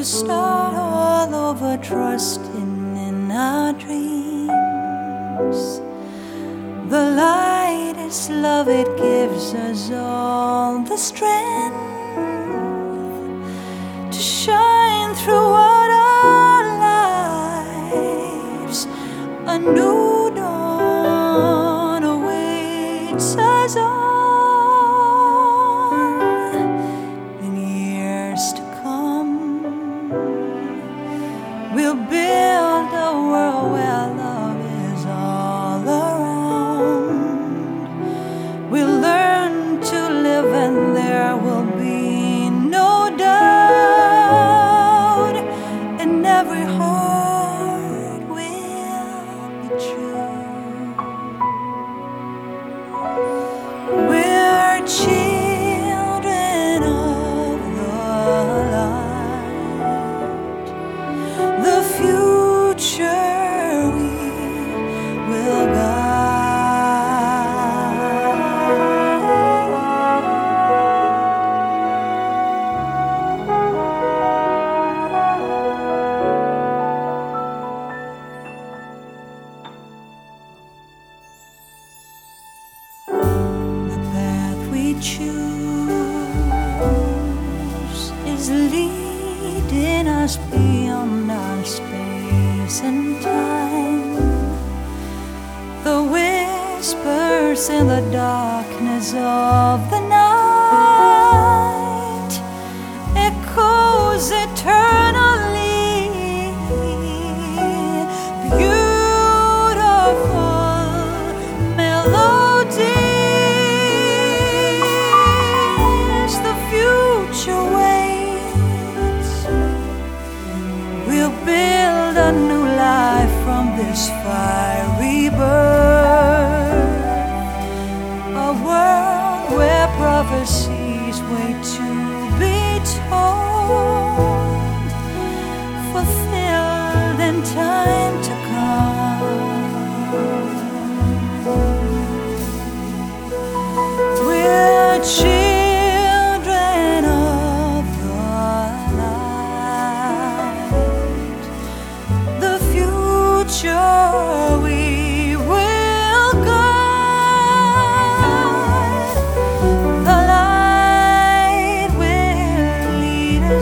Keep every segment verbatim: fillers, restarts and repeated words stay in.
start all over, trusting in our dreams. The light is love, it gives us all the strength to shine throughout our lives. A new dawn awaits us all. In years to come, we'll build a world where love is all around. We'll learn to live and there will be no doubt, and every heart will be true. We're children of the light. The future we will choose is leading us beyond our space and time. The whispers in the darkness of the night echoes eternally. Beautiful melody. We'll build a new life from this fiery birth, a world where prophecies wait to be told, fulfilled in time to come. We're children of the light. The future we will guide. The light will lead us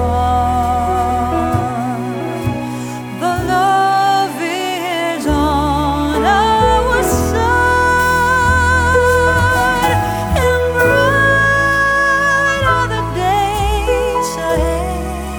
on. The love is on our side, and bright are the days ahead.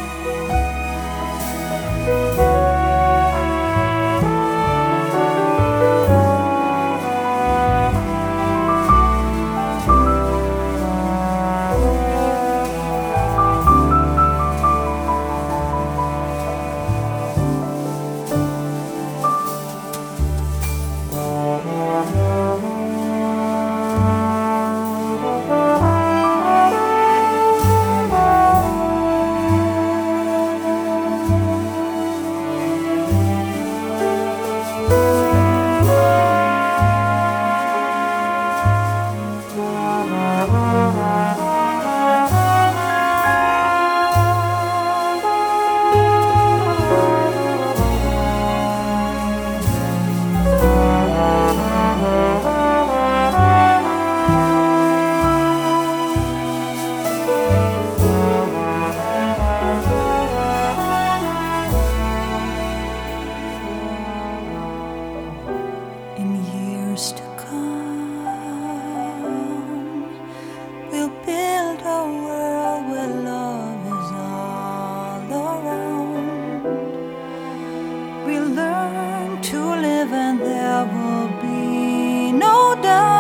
In years to come, we'll build a world where love is all around. We'll learn to live and there will be no doubt.